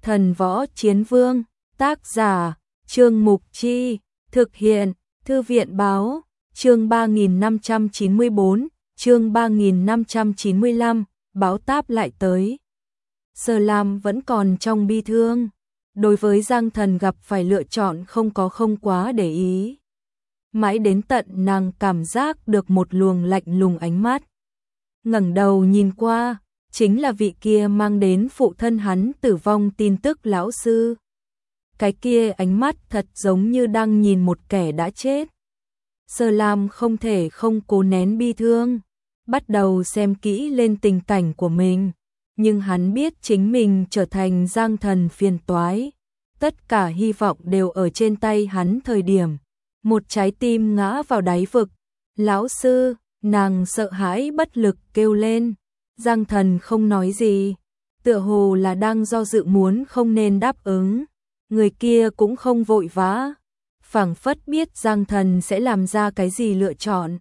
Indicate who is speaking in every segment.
Speaker 1: Thần Võ Chiến Vương, tác giả, Trương Mục Chi, thực hiện, Thư viện Báo, chương 3594, chương 3595, báo táp lại tới. Sở Lam vẫn còn trong bi thương, đối với Giang Thần gặp phải lựa chọn không quá để ý. Mãi đến tận nàng cảm giác được một luồng lạnh lùng ánh mắt. Ngẩng đầu nhìn qua, chính là vị kia mang đến phụ thân hắn tử vong tin tức lão sư. Cái kia ánh mắt thật giống như đang nhìn một kẻ đã chết. Sở Lam không thể không cố nén bi thương, bắt đầu xem kỹ lên tình cảnh của mình. Nhưng hắn biết chính mình trở thành Giang Thần phiền toái. Tất cả hy vọng đều ở trên tay hắn thời điểm. Một trái tim ngã vào đáy vực. Lão sư, nàng sợ hãi bất lực kêu lên. Giang Thần không nói gì, tựa hồ là đang do dự muốn không nên đáp ứng. Người kia cũng không vội vã, phảng phất biết Giang Thần sẽ làm ra cái gì lựa chọn.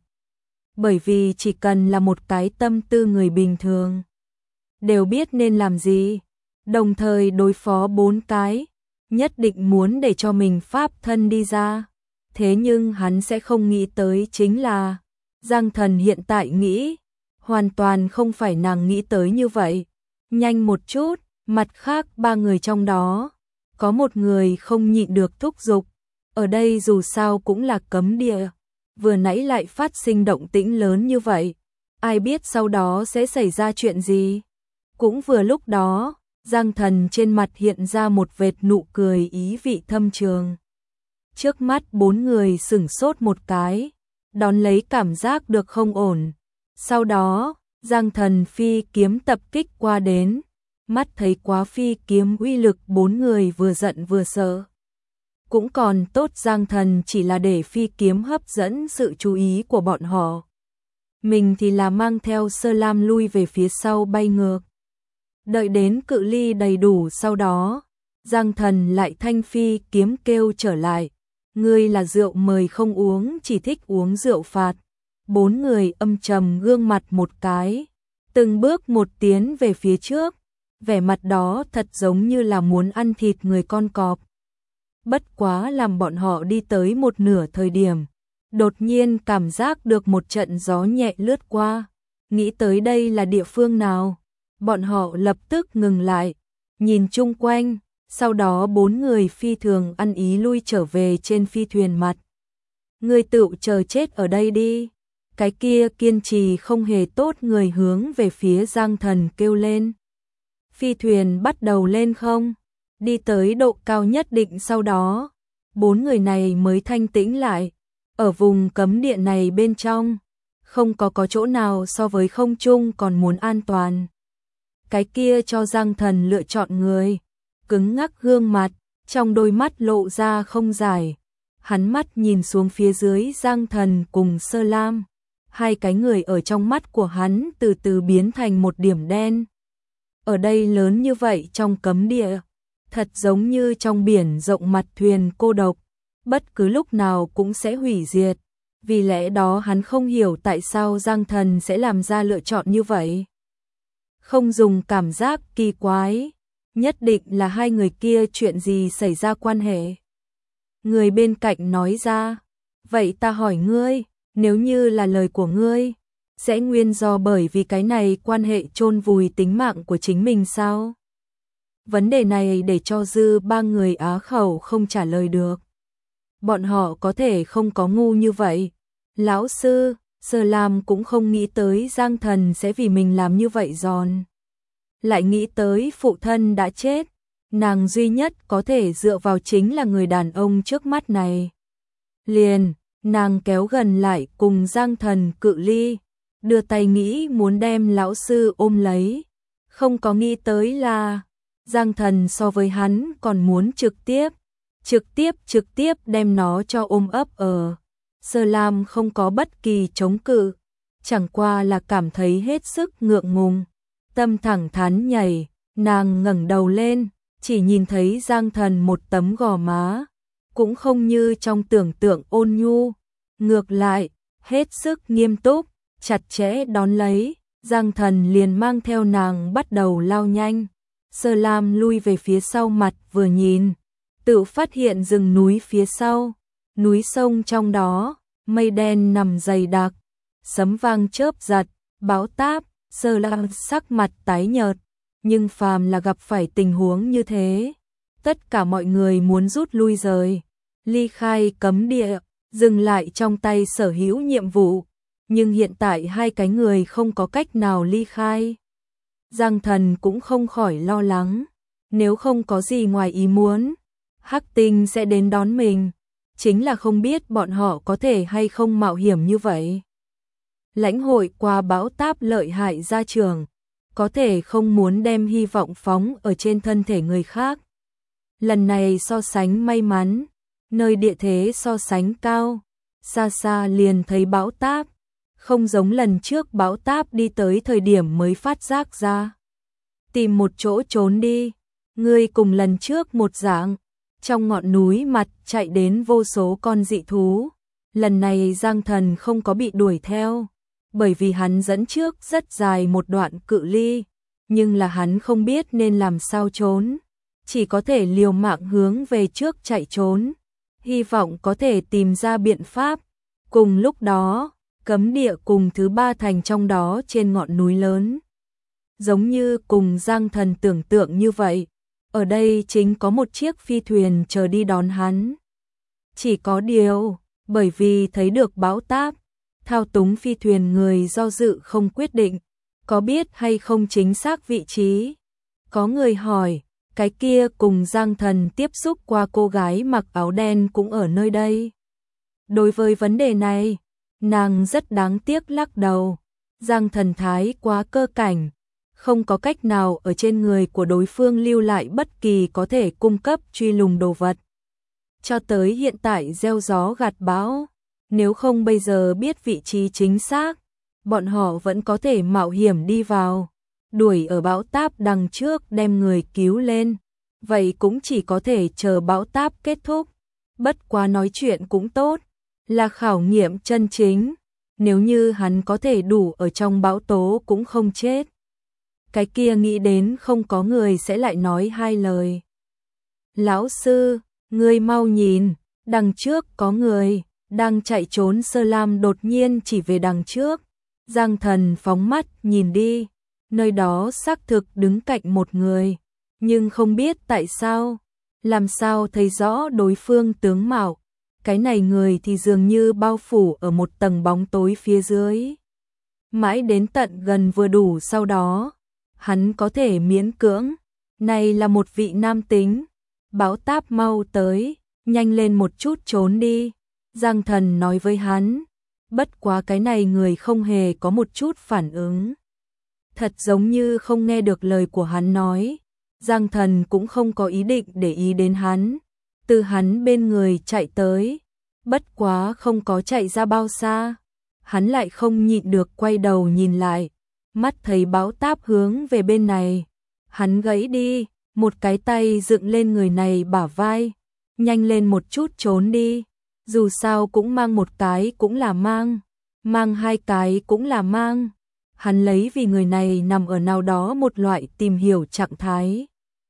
Speaker 1: Bởi vì chỉ cần là một cái tâm tư người bình thường, đều biết nên làm gì, đồng thời đối phó 4 cái, nhất định muốn để cho mình pháp thân đi ra. Thế nhưng hắn sẽ không nghĩ tới chính là, Giang Thần hiện tại nghĩ, hoàn toàn không phải nàng nghĩ tới như vậy. Nhanh một chút, mặt khác 3 người trong đó, có một người không nhịn được thúc giục. Ở đây dù sao cũng là cấm địa, vừa nãy lại phát sinh động tĩnh lớn như vậy, ai biết sau đó sẽ xảy ra chuyện gì. Cũng vừa lúc đó, Giang Thần trên mặt hiện ra một vệt nụ cười ý vị thâm trường. Trước mắt 4 người sửng sốt một cái, đón lấy cảm giác được không ổn. Sau đó, Giang Thần phi kiếm tập kích qua đến, mắt thấy quá phi kiếm uy lực 4 người vừa giận vừa sợ. Cũng còn tốt Giang Thần chỉ là để phi kiếm hấp dẫn sự chú ý của bọn họ. Mình thì là mang theo Sơ Lam lui về phía sau bay ngược. Đợi đến cự ly đầy đủ sau đó, Giang Thần lại thanh phi kiếm kêu trở lại. Ngươi là rượu mời không uống, chỉ thích uống rượu phạt. 4 người âm trầm gương mặt một cái, từng bước một tiến về phía trước, vẻ mặt đó thật giống như là muốn ăn thịt người con cọp. Bất quá làm bọn họ đi tới một nửa thời điểm, đột nhiên cảm giác được một trận gió nhẹ lướt qua, nghĩ tới đây là địa phương nào, bọn họ lập tức ngừng lại, nhìn chung quanh, sau đó 4 người phi thường ăn ý lui trở về trên phi thuyền mặt. Ngươi tự chờ chết ở đây đi. Cái kia kiên trì không hề tốt người hướng về phía Giang Thần kêu lên. Phi thuyền bắt đầu lên không, đi tới độ cao nhất định sau đó, 4 người này mới thanh tĩnh lại. Ở vùng cấm địa này bên trong, không có chỗ nào so với không trung còn muốn an toàn. Cái kia cho Giang Thần lựa chọn người, cứng ngắc gương mặt, trong đôi mắt lộ ra không giải. Hắn mắt nhìn xuống phía dưới Giang Thần cùng Sơ Lam. Hai cái người ở trong mắt của hắn từ từ biến thành một điểm đen. Ở đây lớn như vậy trong cấm địa, thật giống như trong biển rộng mặt thuyền cô độc, bất cứ lúc nào cũng sẽ hủy diệt. Vì lẽ đó hắn không hiểu tại sao Giang Thần sẽ làm ra lựa chọn như vậy. Không dùng cảm giác kỳ quái, nhất định là hai người kia chuyện gì xảy ra quan hệ. Người bên cạnh nói ra, vậy ta hỏi ngươi, nếu như là lời của ngươi, sẽ nguyên do bởi vì cái này quan hệ chôn vùi tính mạng của chính mình sao? Vấn đề này để cho dư 3 người á khẩu không trả lời được. Bọn họ có thể không có ngu như vậy. Lão sư, Sở Lam cũng không nghĩ tới Giang Thần sẽ vì mình làm như vậy giòn. Lại nghĩ tới phụ thân đã chết, nàng duy nhất có thể dựa vào chính là người đàn ông trước mắt này. Liền, nàng kéo gần lại cùng Giang Thần cự ly, đưa tay nghĩ muốn đem lão sư ôm lấy. Không có nghĩ tới là Giang Thần so với hắn còn muốn trực tiếp đem nó cho ôm ấp ở. Sở Lam không có bất kỳ chống cự, chẳng qua là cảm thấy hết sức ngượng ngùng. Tâm thẳng thắn nhảy, nàng ngẩng đầu lên, chỉ nhìn thấy Giang Thần một tấm gò má, cũng không như trong tưởng tượng ôn nhu, ngược lại, hết sức nghiêm túc, chặt chẽ đón lấy, Giang Thần liền mang theo nàng bắt đầu lao nhanh. Sơ Lam lui về phía sau mặt vừa nhìn, tự phát hiện rừng núi phía sau, núi sông trong đó, mây đen nằm dày đặc, sấm vang chớp giật, bão táp. Sơ Lam sắc mặt tái nhợt, nhưng phàm là gặp phải tình huống như thế, tất cả mọi người muốn rút lui rời, ly khai cấm địa, dừng lại trong tay sở hữu nhiệm vụ, nhưng hiện tại hai cái người không có cách nào ly khai. Giang Thần cũng không khỏi lo lắng, nếu không có gì ngoài ý muốn, Hắc Tinh sẽ đến đón mình, chính là không biết bọn họ có thể hay không mạo hiểm như vậy. Lãnh hội qua bão táp lợi hại ra trường, có thể không muốn đem hy vọng phóng ở trên thân thể người khác. Lần này so sánh may mắn, nơi địa thế so sánh cao, xa xa liền thấy bão táp, không giống lần trước bão táp đi tới thời điểm mới phát giác ra. Tìm một chỗ trốn đi, ngươi cùng lần trước một dạng, trong ngọn núi mặt chạy đến vô số con dị thú. Lần này Giang Thần không có bị đuổi theo, bởi vì hắn dẫn trước rất dài một đoạn cự ly, nhưng là hắn không biết nên làm sao trốn, chỉ có thể liều mạng hướng về trước chạy trốn, hy vọng có thể tìm ra biện pháp. Cùng lúc đó, cấm địa cùng thứ ba thành trong đó trên ngọn núi lớn. Giống như cùng Giang Thần tưởng tượng như vậy, ở đây chính có một chiếc phi thuyền chờ đi đón hắn. Chỉ có điều, bởi vì thấy được bão táp, thao túng phi thuyền người do dự không quyết định, có biết hay không chính xác vị trí. Có người hỏi, cái kia cùng Giang Thần tiếp xúc qua cô gái mặc áo đen cũng ở nơi đây. Đối với vấn đề này, nàng rất đáng tiếc lắc đầu. Giang Thần thái quá cơ cảnh, không có cách nào ở trên người của đối phương lưu lại bất kỳ có thể cung cấp truy lùng đồ vật. Cho tới hiện tại gieo gió gặt bão, nếu không bây giờ biết vị trí chính xác, bọn họ vẫn có thể mạo hiểm đi vào, đuổi ở bão táp đằng trước đem người cứu lên. Vậy cũng chỉ có thể chờ bão táp kết thúc. Bất quá nói chuyện cũng tốt, là khảo nghiệm chân chính. Nếu như hắn có thể đủ ở trong bão tố cũng không chết. Cái kia nghĩ đến không có người sẽ lại nói hai lời. Lão sư, ngươi mau nhìn, đằng trước có người, đang chạy trốn. Sơ Lam đột nhiên chỉ về đằng trước. Giang Thần phóng mắt nhìn đi, nơi đó xác thực đứng cạnh một người, nhưng không biết tại sao, làm sao thấy rõ đối phương tướng mạo. Cái này người thì dường như bao phủ ở một tầng bóng tối phía dưới. Mãi đến tận gần vừa đủ sau đó, hắn có thể miễn cưỡng, này là một vị nam tính. Bão táp mau tới, nhanh lên một chút trốn đi, Giang Thần nói với hắn. Bất quá cái này người không hề có một chút phản ứng, thật giống như không nghe được lời của hắn nói. Giang Thần cũng không có ý định để ý đến hắn, từ hắn bên người chạy tới, bất quá không có chạy ra bao xa, hắn lại không nhịn được quay đầu nhìn lại, mắt thấy bão táp hướng về bên này, hắn gãy đi, một cái tay dựng lên người này bả vai, nhanh lên một chút trốn đi, dù sao cũng mang một cái cũng là mang hai cái cũng là mang. Hắn lấy vì người này nằm ở nào đó một loại tìm hiểu trạng thái.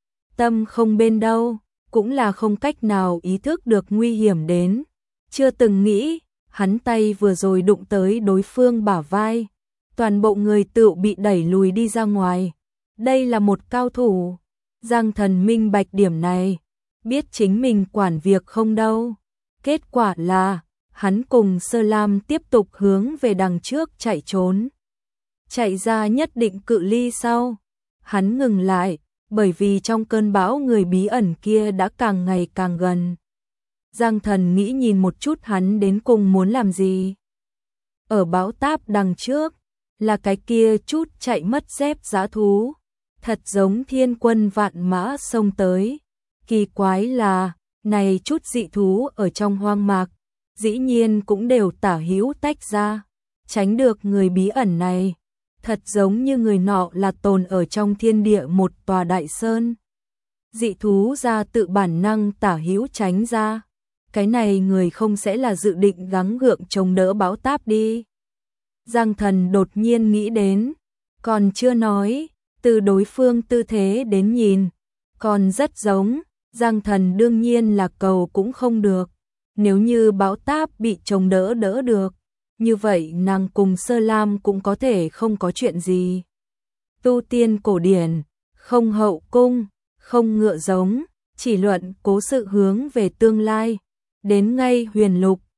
Speaker 1: Tâm không bên đâu, cũng là không cách nào ý thức được nguy hiểm đến. Chưa từng nghĩ, hắn tay vừa rồi đụng tới đối phương bả vai. Toàn bộ người tự bị đẩy lùi đi ra ngoài. Đây là một cao thủ. Giang Thần minh bạch điểm này, biết chính mình quản việc không đâu. Kết quả là, hắn cùng Sơ Lam tiếp tục hướng về đằng trước chạy trốn. Chạy ra nhất định cự ly sau, hắn ngừng lại, bởi vì trong cơn bão người bí ẩn kia đã càng ngày càng gần. Giang Thần nghĩ nhìn một chút hắn đến cùng muốn làm gì. Ở bão táp đằng trước, là cái kia chút chạy mất dép dã thú, thật giống thiên quân vạn mã xông tới. Kỳ quái là, này chút dị thú ở trong hoang mạc, dĩ nhiên cũng đều tả hữu tách ra, tránh được người bí ẩn này. Thật giống như người nọ là tồn ở trong thiên địa một tòa đại sơn. Dị thú ra tự bản năng tả hữu tránh ra. Cái này người không sẽ là dự định gắng gượng chống đỡ bão táp đi. Giang Thần đột nhiên nghĩ đến, còn chưa nói, từ đối phương tư thế đến nhìn, còn rất giống, Giang Thần đương nhiên là cầu cũng không được. Nếu như bão táp bị chồng đỡ được, như vậy nàng cùng Sơ Lam cũng có thể không có chuyện gì. Tu tiên cổ điển, không hậu cung, không ngựa giống, chỉ luận cố sự hướng về tương lai. Đến ngay huyền lục,